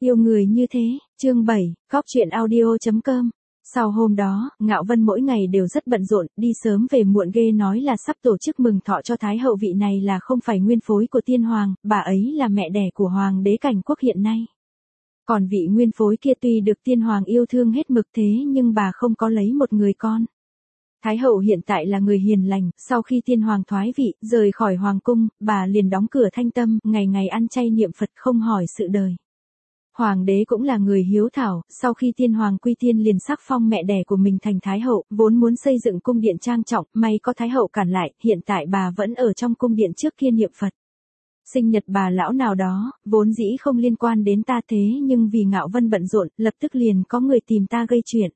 Yêu người như thế, chương 7, Cóc truyện audio.com. Sau hôm đó, Ngạo Vân mỗi ngày đều rất bận rộn, đi sớm về muộn ghê nói là sắp tổ chức mừng thọ cho Thái hậu. Vị này là không phải nguyên phối của tiên hoàng, bà ấy là mẹ đẻ của hoàng đế Cảnh Quốc hiện nay. Còn vị nguyên phối kia tuy được tiên hoàng yêu thương hết mực thế nhưng bà không có lấy một người con. Thái hậu hiện tại là người hiền lành, sau khi tiên hoàng thoái vị, rời khỏi hoàng cung, bà liền đóng cửa thanh tâm, ngày ngày ăn chay niệm Phật không hỏi sự đời. Hoàng đế cũng là người hiếu thảo, sau khi tiên hoàng quy tiên liền sắc phong mẹ đẻ của mình thành Thái hậu, vốn muốn xây dựng cung điện trang trọng, may có Thái hậu cản lại, hiện tại bà vẫn ở trong cung điện trước kia niệm Phật. Sinh nhật bà lão nào đó, vốn dĩ không liên quan đến ta thế nhưng vì Ngạo Vân bận rộn, lập tức liền có người tìm ta gây chuyện.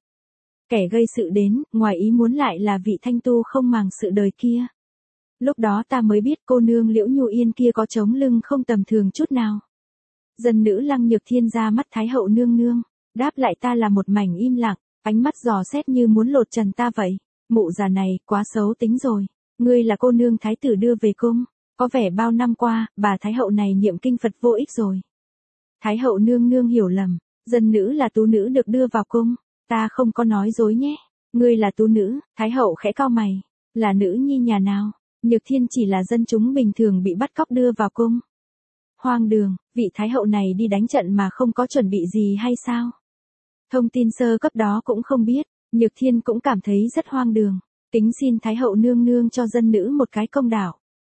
Kẻ gây sự đến, ngoài ý muốn lại là vị thanh tu không màng sự đời kia. Lúc đó ta mới biết cô nương Liễu Nhu Yên kia có chống lưng không tầm thường chút nào. Dân nữ Lăng Nhược Thiên ra mắt Thái hậu nương nương, đáp lại ta là một mảnh im lặng, ánh mắt dò xét như muốn lột trần ta vậy. Mụ già này, quá xấu tính rồi. Ngươi là cô nương thái tử đưa về cung, có vẻ bao năm qua, bà Thái hậu này niệm kinh Phật vô ích rồi. Thái hậu nương nương hiểu lầm, dân nữ là tú nữ được đưa vào cung, ta không có nói dối nhé. Ngươi là tú nữ, Thái hậu khẽ cau mày, là nữ nhi nhà nào? Nhược Thiên chỉ là dân chúng bình thường bị bắt cóc đưa vào cung. Hoang đường, vị Thái hậu này đi đánh trận mà không có chuẩn bị gì hay sao? Thông tin sơ cấp đó cũng không biết, Nhược Thiên cũng cảm thấy rất hoang đường. Kính xin Thái hậu nương nương cho dân nữ một cái công đạo.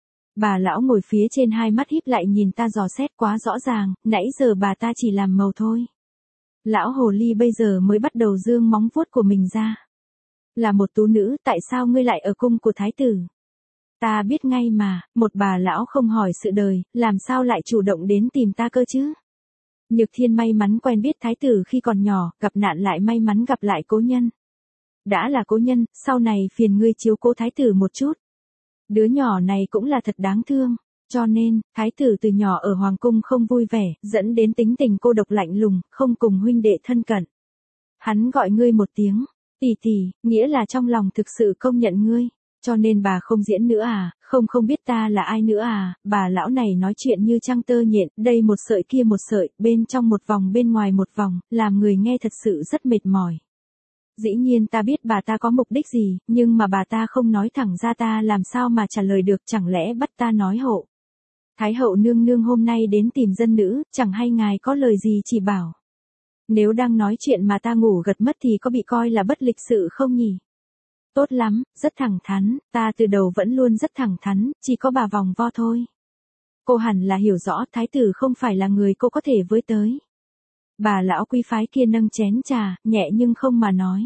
Bà lão ngồi phía trên hai mắt híp lại nhìn ta dò xét quá rõ ràng, nãy giờ bà ta chỉ làm màu thôi. Lão hồ ly bây giờ mới bắt đầu dương móng vuốt của mình ra. Là một tú nữ, tại sao ngươi lại ở cung của thái tử? Ta biết ngay mà, một bà lão không hỏi sự đời, làm sao lại chủ động đến tìm ta cơ chứ? Nhược Thiên may mắn quen biết thái tử khi còn nhỏ, gặp nạn lại may mắn gặp lại cố nhân. Đã là cố nhân, sau này phiền ngươi chiếu cố thái tử một chút. Đứa nhỏ này cũng là thật đáng thương, cho nên, thái tử từ nhỏ ở hoàng cung không vui vẻ, dẫn đến tính tình cô độc lạnh lùng, không cùng huynh đệ thân cận. Hắn gọi ngươi một tiếng, tỷ tỷ, nghĩa là trong lòng thực sự công nhận ngươi. Cho nên bà không diễn nữa à, không biết ta là ai nữa à, bà lão này nói chuyện như trăng tơ nhện, đây một sợi kia một sợi, bên trong một vòng bên ngoài một vòng, làm người nghe thật sự rất mệt mỏi. Dĩ nhiên ta biết bà ta có mục đích gì, nhưng mà bà ta không nói thẳng ra ta làm sao mà trả lời được, chẳng lẽ bắt ta nói hộ. Thái hậu nương nương hôm nay đến tìm dân nữ, chẳng hay ngài có lời gì chỉ bảo. Nếu đang nói chuyện mà ta ngủ gật mất thì có bị coi là bất lịch sự không nhỉ? Tốt lắm, rất thẳng thắn, ta từ đầu vẫn luôn rất thẳng thắn, chỉ có bà vòng vo thôi. Cô hẳn là hiểu rõ thái tử không phải là người cô có thể với tới. Bà lão quý phái kia nâng chén trà, nhẹ nhưng không mà nói.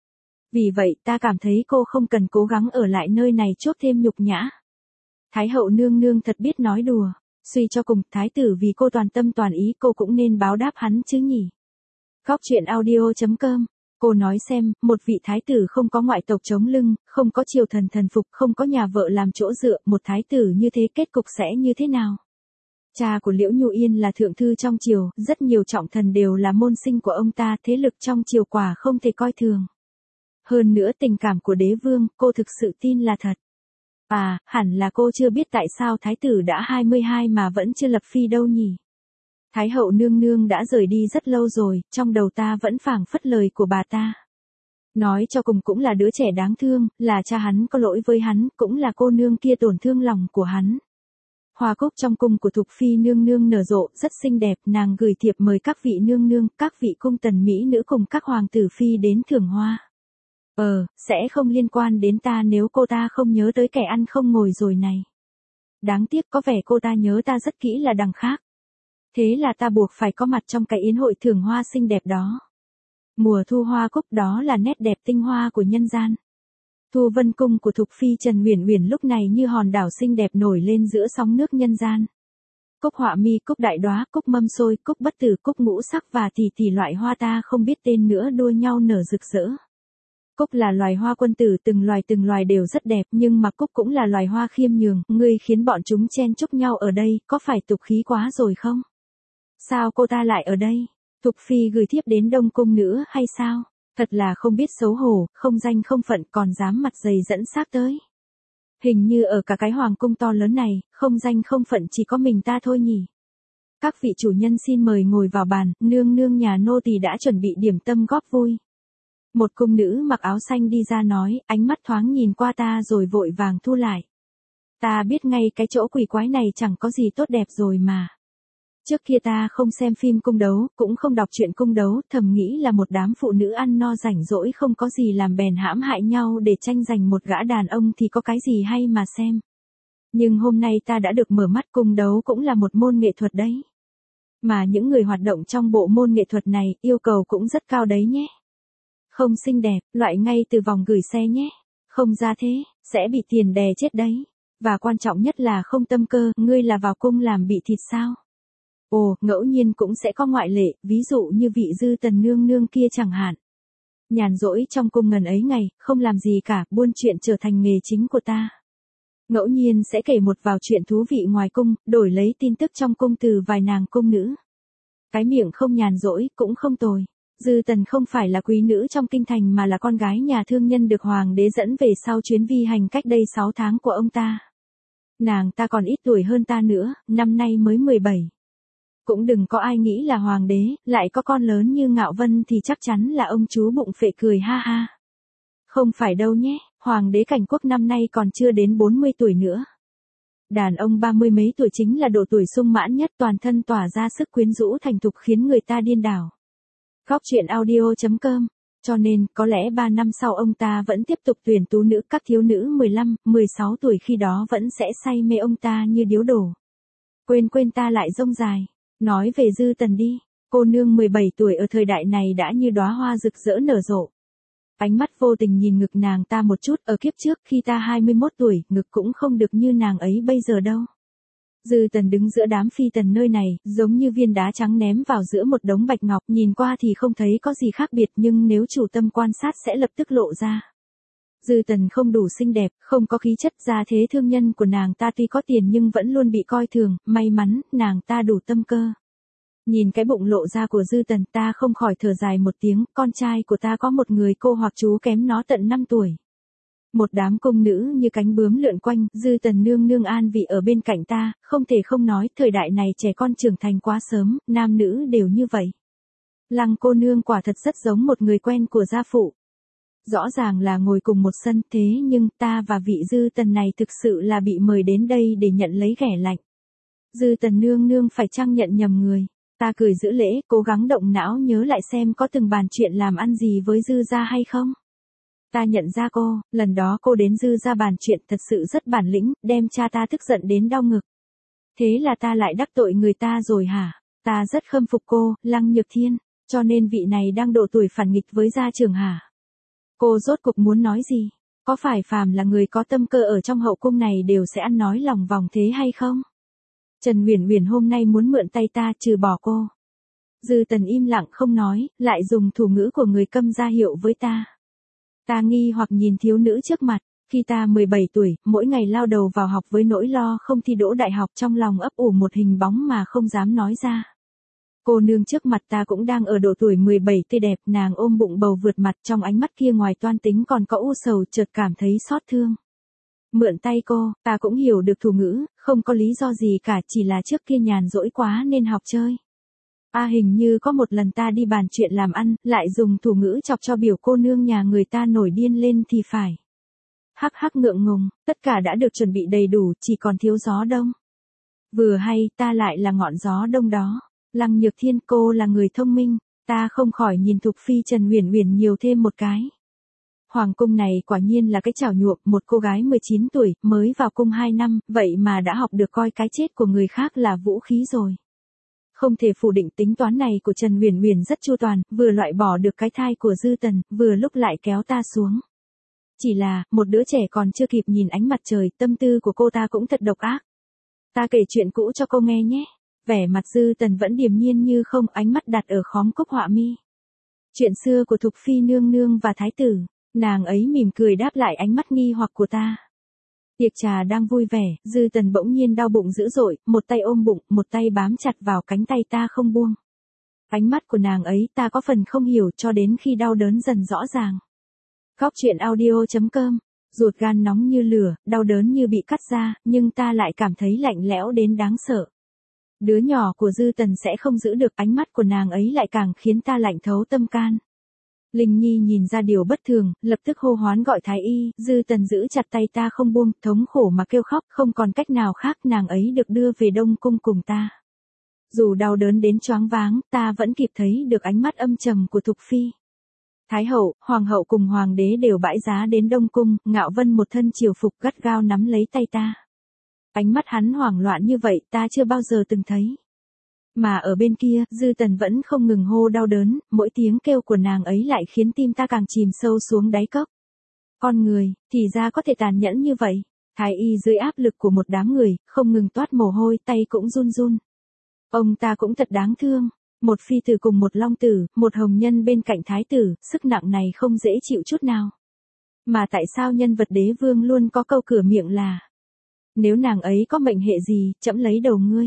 Vì vậy ta cảm thấy cô không cần cố gắng ở lại nơi này chuốc thêm nhục nhã. Thái hậu nương nương thật biết nói đùa, suy cho cùng thái tử vì cô toàn tâm toàn ý cô cũng nên báo đáp hắn chứ nhỉ. Cóc truyện audio.com. Cô nói xem, một vị thái tử không có ngoại tộc chống lưng, không có triều thần thần phục, không có nhà vợ làm chỗ dựa, một thái tử như thế kết cục sẽ như thế nào? Cha của Liễu Nhu Yên là thượng thư trong triều, rất nhiều trọng thần đều là môn sinh của ông ta, thế lực trong triều quả không thể coi thường. Hơn nữa tình cảm của đế vương, cô thực sự tin là thật. À, hẳn là cô chưa biết tại sao thái tử đã 22 mà vẫn chưa lập phi đâu nhỉ? Thái hậu nương nương đã rời đi rất lâu rồi, trong đầu ta vẫn phảng phất lời của bà ta. Nói cho cùng cũng là đứa trẻ đáng thương, là cha hắn có lỗi với hắn, cũng là cô nương kia tổn thương lòng của hắn. Hoa cúc trong cung của Thục Phi nương nương nở rộ, rất xinh đẹp, nàng gửi thiệp mời các vị nương nương, các vị cung tần mỹ nữ cùng các hoàng tử phi đến thưởng hoa. Sẽ không liên quan đến ta nếu cô ta không nhớ tới kẻ ăn không ngồi rồi này. Đáng tiếc có vẻ cô ta nhớ ta rất kỹ là đằng khác. Thế là ta buộc phải có mặt trong cái yến hội thưởng hoa xinh đẹp đó. Mùa thu hoa cúc đó là nét đẹp tinh hoa của nhân gian. Thu Vân cung của Thục Phi Trần Uyển Uyển lúc này như hòn đảo xinh đẹp nổi lên giữa sóng nước nhân gian. Cúc họa mi, cúc đại đóa, cúc mâm xôi, cúc bất tử, cúc ngũ sắc và tỷ loại hoa ta không biết tên nữa đua nhau nở rực rỡ. Cúc là loài hoa quân tử, từng loài đều rất đẹp, nhưng mà cúc cũng là loài hoa khiêm nhường, ngươi khiến bọn chúng chen chúc nhau ở đây, có phải tục khí quá rồi không? Sao cô ta lại ở đây? Thục Phi gửi thiếp đến Đông Cung nữa hay sao? Thật là không biết xấu hổ, không danh không phận còn dám mặt dày dẫn xác tới. Hình như ở cả cái hoàng cung to lớn này, không danh không phận chỉ có mình ta thôi nhỉ. Các vị chủ nhân xin mời ngồi vào bàn, nương nương nhà nô tỳ đã chuẩn bị điểm tâm góp vui. Một cung nữ mặc áo xanh đi ra nói, ánh mắt thoáng nhìn qua ta rồi vội vàng thu lại. Ta biết ngay cái chỗ quỷ quái này chẳng có gì tốt đẹp rồi mà. Trước kia ta không xem phim cung đấu, cũng không đọc truyện cung đấu, thầm nghĩ là một đám phụ nữ ăn no rảnh rỗi không có gì làm bèn hãm hại nhau để tranh giành một gã đàn ông thì có cái gì hay mà xem. Nhưng hôm nay ta đã được mở mắt, cung đấu cũng là một môn nghệ thuật đấy. Mà những người hoạt động trong bộ môn nghệ thuật này yêu cầu cũng rất cao đấy nhé. Không xinh đẹp, loại ngay từ vòng gửi xe nhé. Không ra thế, sẽ bị tiền đè chết đấy. Và quan trọng nhất là không tâm cơ, ngươi là vào cung làm bị thịt sao? Ồ, ngẫu nhiên cũng sẽ có ngoại lệ, ví dụ như vị Dư Tần nương nương kia chẳng hạn. Nhàn rỗi trong cung ngần ấy ngày, không làm gì cả, buôn chuyện trở thành nghề chính của ta. Ngẫu nhiên sẽ kể một vài chuyện thú vị ngoài cung, đổi lấy tin tức trong cung từ vài nàng cung nữ. Cái miệng không nhàn rỗi, cũng không tồi. Dư Tần không phải là quý nữ trong kinh thành mà là con gái nhà thương nhân được hoàng đế dẫn về sau chuyến vi hành cách đây 6 tháng của ông ta. Nàng ta còn ít tuổi hơn ta nữa, năm nay mới 17. Cũng đừng có ai nghĩ là hoàng đế, lại có con lớn như Ngạo Vân thì chắc chắn là ông chú bụng phệ cười ha ha. Không phải đâu nhé, hoàng đế Cảnh Quốc năm nay còn chưa đến 40 tuổi nữa. Đàn ông 30 mấy tuổi chính là độ tuổi sung mãn nhất, toàn thân tỏa ra sức quyến rũ thành thục khiến người ta điên đảo. Góc truyện audio.com. Cho nên, có lẽ 3 năm sau ông ta vẫn tiếp tục tuyển tú nữ, các thiếu nữ 15, 16 tuổi khi đó vẫn sẽ say mê ông ta như điếu đổ. Quên ta lại rông dài. Nói về Dư Tần đi, cô nương 17 tuổi ở thời đại này đã như đóa hoa rực rỡ nở rộ. Ánh mắt vô tình nhìn ngực nàng ta một chút, ở kiếp trước khi ta 21 tuổi, ngực cũng không được như nàng ấy bây giờ đâu. Dư Tần đứng giữa đám phi tần nơi này, giống như viên đá trắng ném vào giữa một đống bạch ngọc, nhìn qua thì không thấy có gì khác biệt nhưng nếu chủ tâm quan sát sẽ lập tức lộ ra. Dư Tần không đủ xinh đẹp, không có khí chất, gia thế thương nhân của nàng ta tuy có tiền nhưng vẫn luôn bị coi thường, may mắn, nàng ta đủ tâm cơ. Nhìn cái bụng lộ ra của Dư Tần ta không khỏi thở dài một tiếng, con trai của ta có một người cô hoặc chú kém nó tận 5 tuổi. Một đám cung nữ như cánh bướm lượn quanh, Dư Tần nương nương an vị ở bên cạnh ta, không thể không nói, thời đại này trẻ con trưởng thành quá sớm, nam nữ đều như vậy. Lăng cô nương quả thật rất giống một người quen của gia phụ. Rõ ràng là ngồi cùng một sân, thế nhưng ta và vị Dư Tần này thực sự là bị mời đến đây để nhận lấy ghẻ lạnh. Dư Tần nương nương phải chăng nhận nhầm người? Ta cười giữ lễ, cố gắng động não nhớ lại xem có từng bàn chuyện làm ăn gì với Dư gia hay không. Ta nhận ra cô, lần đó cô đến Dư gia bàn chuyện thật sự rất bản lĩnh, đem cha ta tức giận đến đau ngực. Thế là ta lại đắc tội người ta rồi hả? Ta rất khâm phục cô, Lăng Nhược Thiên, cho nên vị này đang độ tuổi phản nghịch với gia trưởng hả? Cô rốt cuộc muốn nói gì? Có phải phàm là người có tâm cơ ở trong hậu cung này đều sẽ ăn nói lòng vòng thế hay không? Trần Uyển Uyển hôm nay muốn mượn tay ta trừ bỏ cô. Dư Tần im lặng không nói, lại dùng thủ ngữ của người câm ra hiệu với ta. Ta nghi hoặc nhìn thiếu nữ trước mặt, khi ta 17 tuổi, mỗi ngày lao đầu vào học với nỗi lo không thi đỗ đại học, trong lòng ấp ủ một hình bóng mà không dám nói ra. Cô nương trước mặt ta cũng đang ở độ tuổi 17 tươi đẹp, nàng ôm bụng bầu vượt mặt, trong ánh mắt kia ngoài toan tính còn có u sầu, chợt cảm thấy xót thương. Mượn tay cô, ta cũng hiểu được thủ ngữ, không có lý do gì cả, chỉ là trước kia nhàn rỗi quá nên học chơi. Hình như có một lần ta đi bàn chuyện làm ăn, lại dùng thủ ngữ chọc cho biểu cô nương nhà người ta nổi điên lên thì phải. Hắc hắc ngượng ngùng, tất cả đã được chuẩn bị đầy đủ, chỉ còn thiếu gió đông. Vừa hay, ta lại là ngọn gió đông đó. Lăng Nhược Thiên, cô là người thông minh, ta không khỏi nhìn Thục Phi Trần Uyển Uyển nhiều thêm một cái. Hoàng cung này quả nhiên là cái chảo nhuộm, một cô gái 19 tuổi, mới vào cung 2 năm, vậy mà đã học được coi cái chết của người khác là vũ khí rồi. Không thể phủ định tính toán này của Trần Uyển Uyển rất chu toàn, vừa loại bỏ được cái thai của Dư Tần, vừa lúc lại kéo ta xuống. Chỉ là, một đứa trẻ còn chưa kịp nhìn ánh mặt trời, tâm tư của cô ta cũng thật độc ác. Ta kể chuyện cũ cho cô nghe nhé. Vẻ mặt Dư Tần vẫn điềm nhiên như không, ánh mắt đặt ở khóm cúc họa mi. Chuyện xưa của Thục Phi nương nương và Thái tử, nàng ấy mỉm cười đáp lại ánh mắt nghi hoặc của ta. Tiệc trà đang vui vẻ, Dư Tần bỗng nhiên đau bụng dữ dội, một tay ôm bụng, một tay bám chặt vào cánh tay ta không buông. Ánh mắt của nàng ấy ta có phần không hiểu cho đến khi đau đớn dần rõ ràng. Góc truyện audio.com, ruột gan nóng như lửa, đau đớn như bị cắt ra, nhưng ta lại cảm thấy lạnh lẽo đến đáng sợ. Đứa nhỏ của Dư Tần sẽ không giữ được, ánh mắt của nàng ấy lại càng khiến ta lạnh thấu tâm can. Linh Nhi nhìn ra điều bất thường, lập tức hô hoán gọi thái y, Dư Tần giữ chặt tay ta không buông, thống khổ mà kêu khóc, không còn cách nào khác, nàng ấy được đưa về Đông Cung cùng ta. Dù đau đớn đến choáng váng, ta vẫn kịp thấy được ánh mắt âm trầm của Thục Phi. Thái hậu, hoàng hậu cùng hoàng đế đều bãi giá đến Đông Cung, Ngạo Vân một thân triều phục gắt gao nắm lấy tay ta. Ánh mắt hắn hoảng loạn như vậy ta chưa bao giờ từng thấy. Mà ở bên kia, Dư Tần vẫn không ngừng hô đau đớn, mỗi tiếng kêu của nàng ấy lại khiến tim ta càng chìm sâu xuống đáy cốc. Con người, thì ra có thể tàn nhẫn như vậy. Thái y dưới áp lực của một đám người, không ngừng toát mồ hôi, tay cũng run run. Ông ta cũng thật đáng thương. Một phi tử cùng một long tử, một hồng nhân bên cạnh thái tử, sức nặng này không dễ chịu chút nào. Mà tại sao nhân vật đế vương luôn có câu cửa miệng là: nếu nàng ấy có mệnh hệ gì, trẫm lấy đầu ngươi.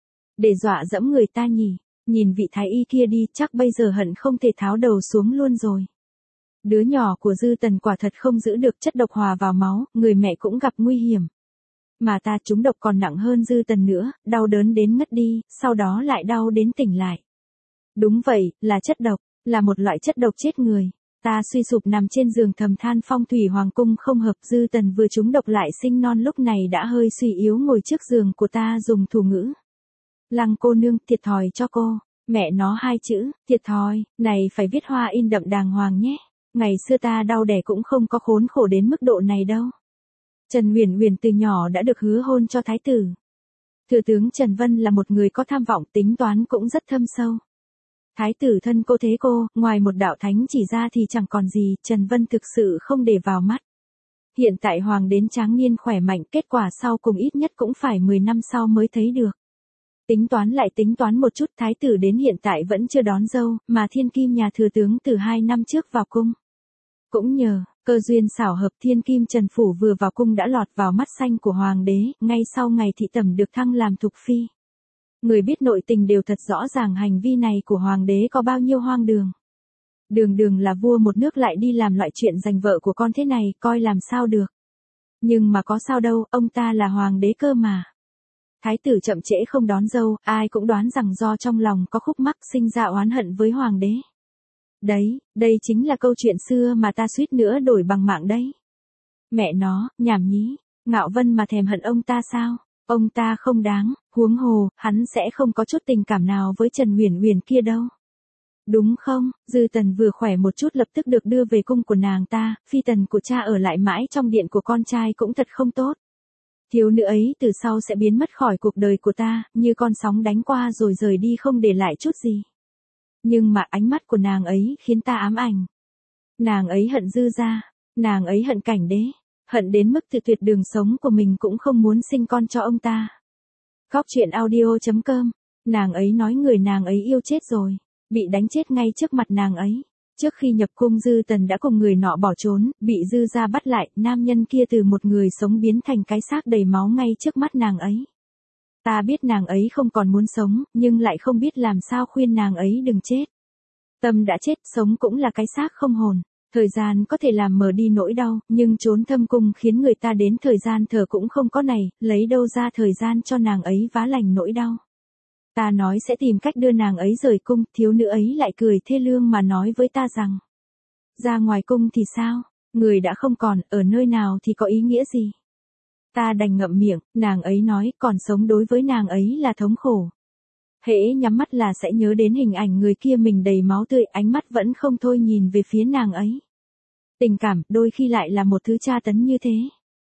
Để dọa dẫm người ta nhỉ. Nhìn vị thái y kia đi, chắc bây giờ hận không thể tháo đầu xuống luôn rồi. Đứa nhỏ của Dư Tần quả thật không giữ được, chất độc hòa vào máu, người mẹ cũng gặp nguy hiểm. Mà ta trúng độc còn nặng hơn Dư Tần nữa, đau đớn đến ngất đi, sau đó lại đau đến tỉnh lại. Đúng vậy, là chất độc, là một loại chất độc chết người. Ta suy sụp nằm trên giường thầm than phong thủy hoàng cung không hợp, Dư Tần vừa trúng độc lại sinh non lúc này đã hơi suy yếu ngồi trước giường của ta dùng thủ ngữ. Lăng cô nương, thiệt thòi cho cô. Mẹ nó hai chữ, thiệt thòi, này phải viết hoa in đậm đàng hoàng nhé. Ngày xưa ta đau đẻ cũng không có khốn khổ đến mức độ này đâu. Trần Uyển Uyển từ nhỏ đã được hứa hôn cho thái tử. Thừa tướng Trần Vân là một người có tham vọng, tính toán cũng rất thâm sâu. Thái tử thân cô thế cô, ngoài một đạo thánh chỉ ra thì chẳng còn gì, Trần Vân thực sự không để vào mắt. Hiện tại hoàng đến tráng niên khỏe mạnh, kết quả sau cùng ít nhất cũng phải 10 năm sau mới thấy được. Tính toán lại tính toán một chút, thái tử đến hiện tại vẫn chưa đón dâu, mà thiên kim nhà thừa tướng từ 2 năm trước vào cung. Cũng nhờ cơ duyên xảo hợp, thiên kim Trần Phủ vừa vào cung đã lọt vào mắt xanh của hoàng đế, ngay sau ngày thị tẩm được thăng làm thục phi. Người biết nội tình đều thật rõ ràng hành vi này của hoàng đế có bao nhiêu hoang đường. Đường đường là vua một nước lại đi làm loại chuyện giành vợ của con thế này, coi làm sao được. Nhưng mà có sao đâu, ông ta là hoàng đế cơ mà. Thái tử chậm trễ không đón dâu, ai cũng đoán rằng do trong lòng có khúc mắc sinh ra oán hận với hoàng đế. Đấy, đây chính là câu chuyện xưa mà ta suýt nữa đổi bằng mạng đấy. Mẹ nó, nhảm nhí, Ngạo Vân mà thèm hận ông ta sao? Ông ta không đáng, huống hồ, hắn sẽ không có chút tình cảm nào với Trần Uyển Uyển kia đâu. Đúng không? Dư Tần vừa khỏe một chút lập tức được đưa về cung của nàng ta, phi tần của cha ở lại mãi trong điện của con trai cũng thật không tốt. Thiếu nữ ấy từ sau sẽ biến mất khỏi cuộc đời của ta, như con sóng đánh qua rồi rời đi không để lại chút gì. Nhưng mà ánh mắt của nàng ấy khiến ta ám ảnh. Nàng ấy hận Dư gia, nàng ấy hận Cảnh Đế, hận đến mức tự tuyệt đường sống của mình cũng không muốn sinh con cho ông ta. Góc truyện audio.com, nàng ấy nói người nàng ấy yêu chết rồi, bị đánh chết ngay trước mặt nàng ấy. Trước khi nhập cung Dư Tần đã cùng người nọ bỏ trốn, bị Dư gia bắt lại, nam nhân kia từ một người sống biến thành cái xác đầy máu ngay trước mắt nàng ấy. Ta biết nàng ấy không còn muốn sống, nhưng lại không biết làm sao khuyên nàng ấy đừng chết. Tâm đã chết, sống cũng là cái xác không hồn. Thời gian có thể làm mờ đi nỗi đau, nhưng trốn thâm cung khiến người ta đến thời gian thở cũng không có này, lấy đâu ra thời gian cho nàng ấy vá lành nỗi đau. Ta nói sẽ tìm cách đưa nàng ấy rời cung, thiếu nữ ấy lại cười thê lương mà nói với ta rằng: ra ngoài cung thì sao, người đã không còn, ở nơi nào thì có ý nghĩa gì. Ta đành ngậm miệng, nàng ấy nói còn sống đối với nàng ấy là thống khổ. Hễ nhắm mắt là sẽ nhớ đến hình ảnh người kia mình đầy máu tươi, ánh mắt vẫn không thôi nhìn về phía nàng ấy. Tình cảm đôi khi lại là một thứ tra tấn như thế.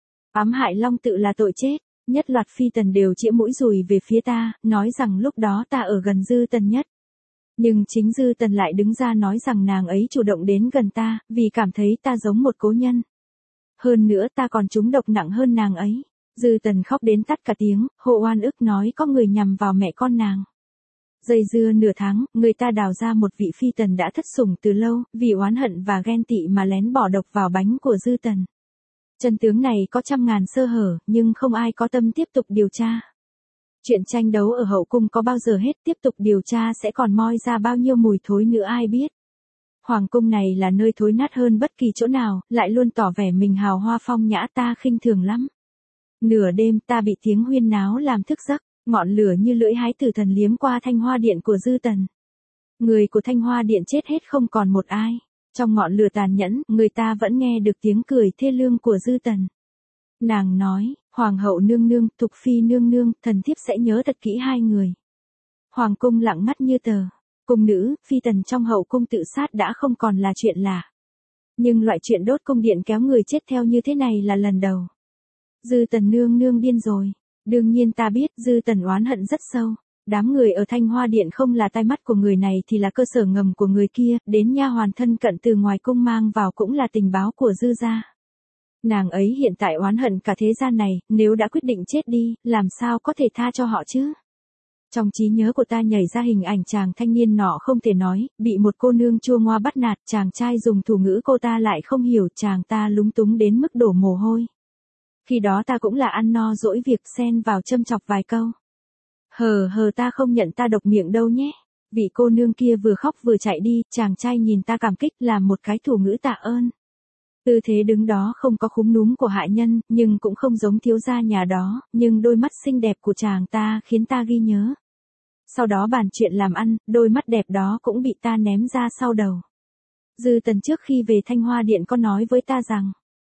Ám hại Long Tự là tội chết, nhất loạt phi tần đều chĩa mũi dùi về phía ta, nói rằng lúc đó ta ở gần Dư Tần nhất. Nhưng chính Dư Tần lại đứng ra nói rằng nàng ấy chủ động đến gần ta, vì cảm thấy ta giống một cố nhân. Hơn nữa ta còn trúng độc nặng hơn nàng ấy. Dư Tần khóc đến tắt cả tiếng, hộ oan ức nói có người nhằm vào mẹ con nàng. Dây dưa nửa tháng, người ta đào ra một vị phi tần đã thất sủng từ lâu, vì oán hận và ghen tị mà lén bỏ độc vào bánh của Dư Tần. Chân tướng này có trăm ngàn sơ hở, nhưng không ai có tâm tiếp tục điều tra. Chuyện tranh đấu ở hậu cung có bao giờ hết, tiếp tục điều tra sẽ còn moi ra bao nhiêu mùi thối nữa ai biết. Hoàng cung này là nơi thối nát hơn bất kỳ chỗ nào, lại luôn tỏ vẻ mình hào hoa phong nhã, ta khinh thường lắm. Nửa đêm ta bị tiếng huyên náo làm thức giấc, Ngọn lửa như lưỡi hái tử thần liếm qua Thanh Hoa Điện của Dư Tần. Người của Thanh Hoa Điện chết hết không còn một ai. Trong ngọn lửa tàn nhẫn, người ta vẫn nghe được tiếng cười thê lương của Dư Tần. Nàng nói, Hoàng hậu nương nương, Thục phi nương nương, thần thiếp sẽ nhớ thật kỹ hai người. Hoàng cung lặng ngắt như tờ. Cung nữ, phi tần trong hậu cung tự sát đã không còn là chuyện lạ. Nhưng loại chuyện đốt cung điện kéo người chết theo như thế này là lần đầu. Dư Tần nương nương điên rồi. Đương nhiên ta biết Dư Tần oán hận rất sâu. Đám người ở Thanh Hoa Điện không là tai mắt của người này thì là cơ sở ngầm của người kia, đến nha hoàn thân cận từ ngoài cung mang vào cũng là tình báo của Dư gia. Nàng ấy hiện tại oán hận cả thế gian này, nếu đã quyết định chết đi, làm sao có thể tha cho họ chứ? Trong trí nhớ của ta nhảy ra hình ảnh chàng thanh niên nọ không thể nói, bị một cô nương chua ngoa bắt nạt, chàng trai dùng thủ ngữ cô ta lại không hiểu, chàng ta lúng túng đến mức đổ mồ hôi. Khi đó ta cũng là ăn no dỗi việc xen vào châm chọc vài câu. Hờ ta không nhận ta độc miệng đâu nhé. Vị cô nương kia vừa khóc vừa chạy đi, chàng trai nhìn ta cảm kích làm một cái thủ ngữ tạ ơn. Tư thế đứng đó không có khúm núm của hại nhân, nhưng cũng không giống thiếu gia nhà đó, nhưng đôi mắt xinh đẹp của chàng ta khiến ta ghi nhớ. Sau đó bàn chuyện làm ăn, đôi mắt đẹp đó cũng bị ta ném ra sau đầu. Dư Tần trước khi về Thanh Hoa Điện có nói với ta rằng,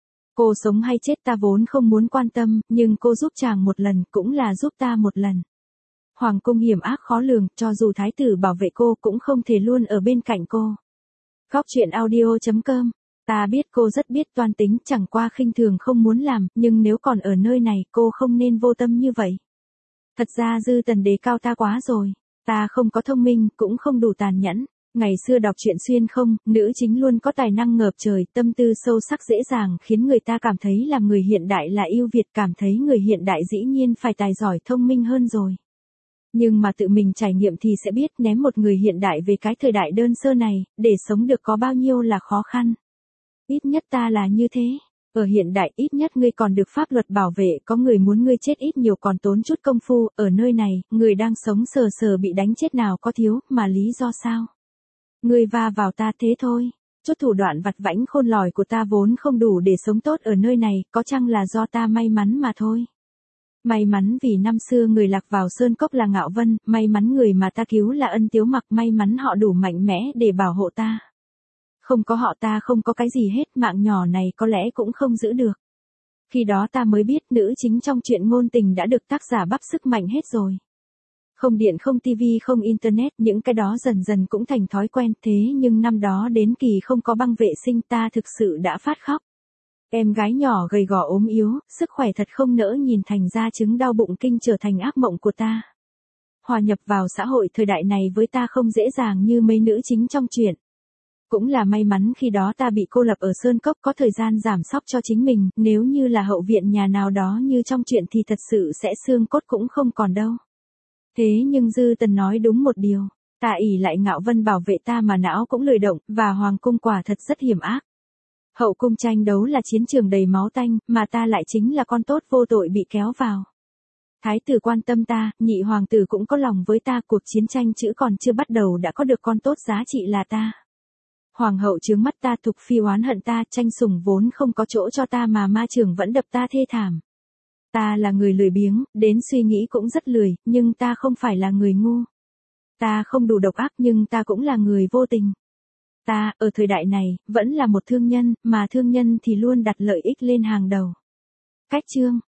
cô sống hay chết ta vốn không muốn quan tâm, nhưng cô giúp chàng một lần cũng là giúp ta một lần. Hoàng cung hiểm ác khó lường, cho dù thái tử bảo vệ cô cũng không thể luôn ở bên cạnh cô. Góc truyện audio.com. Ta biết cô rất biết toan tính, chẳng qua khinh thường không muốn làm, nhưng nếu còn ở nơi này cô không nên vô tâm như vậy. Thật ra Dư Tần đề cao ta quá rồi. Ta không có thông minh, cũng không đủ tàn nhẫn. Ngày xưa đọc truyện xuyên không, nữ chính luôn có tài năng ngập trời, tâm tư sâu sắc dễ dàng khiến người ta cảm thấy làm người hiện đại là ưu việt, cảm thấy người hiện đại dĩ nhiên phải tài giỏi thông minh hơn rồi. Nhưng mà tự mình trải nghiệm thì sẽ biết ném một người hiện đại về cái thời đại đơn sơ này, để sống được có bao nhiêu là khó khăn. Ít nhất ta là như thế. Ở hiện đại ít nhất ngươi còn được pháp luật bảo vệ, có người muốn ngươi chết ít nhiều còn tốn chút công phu, ở nơi này, người đang sống sờ sờ bị đánh chết nào có thiếu, mà lý do sao? Ngươi va vào ta thế thôi. Chút thủ đoạn vặt vãnh khôn lỏi của ta vốn không đủ để sống tốt ở nơi này, có chăng là do ta may mắn mà thôi. May mắn vì năm xưa người lạc vào sơn cốc là Ngạo Vân, may mắn người mà ta cứu là Ân Tiếu Mặc, may mắn họ đủ mạnh mẽ để bảo hộ ta. Không có họ ta không có cái gì hết, mạng nhỏ này có lẽ cũng không giữ được. Khi đó ta mới biết nữ chính trong truyện ngôn tình đã được tác giả bắp sức mạnh hết rồi. Không điện không tivi không internet, những cái đó dần dần cũng thành thói quen, thế nhưng năm đó đến kỳ không có băng vệ sinh ta thực sự đã phát khóc. Em gái nhỏ gầy gò ốm yếu, sức khỏe thật không nỡ nhìn, thành ra chứng đau bụng kinh trở thành ác mộng của ta. Hòa nhập vào xã hội thời đại này với ta không dễ dàng như mấy nữ chính trong truyện. Cũng là may mắn khi đó ta bị cô lập ở Sơn Cốc, có thời gian giảm sóc cho chính mình, nếu như là hậu viện nhà nào đó như trong truyện thì thật sự sẽ xương cốt cũng không còn đâu. Thế nhưng Dư Tần nói đúng một điều, ta ỷ lại Ngạo Vân bảo vệ ta mà não cũng lười động, và hoàng cung quả thật rất hiểm ác. Hậu cung tranh đấu là chiến trường đầy máu tanh, mà ta lại chính là con tốt vô tội bị kéo vào. Thái tử quan tâm ta, nhị hoàng tử cũng có lòng với ta, cuộc chiến tranh chữ còn chưa bắt đầu đã có được con tốt giá trị là ta. Hoàng hậu trướng mắt ta, Thục phi oán hận ta, tranh sủng vốn không có chỗ cho ta mà ma trưởng vẫn đập ta thê thảm. Ta là người lười biếng, đến suy nghĩ cũng rất lười, nhưng ta không phải là người ngu. Ta không đủ độc ác nhưng ta cũng là người vô tình. Ta, ở thời đại này, vẫn là một thương nhân, mà thương nhân thì luôn đặt lợi ích lên hàng đầu. Cách chương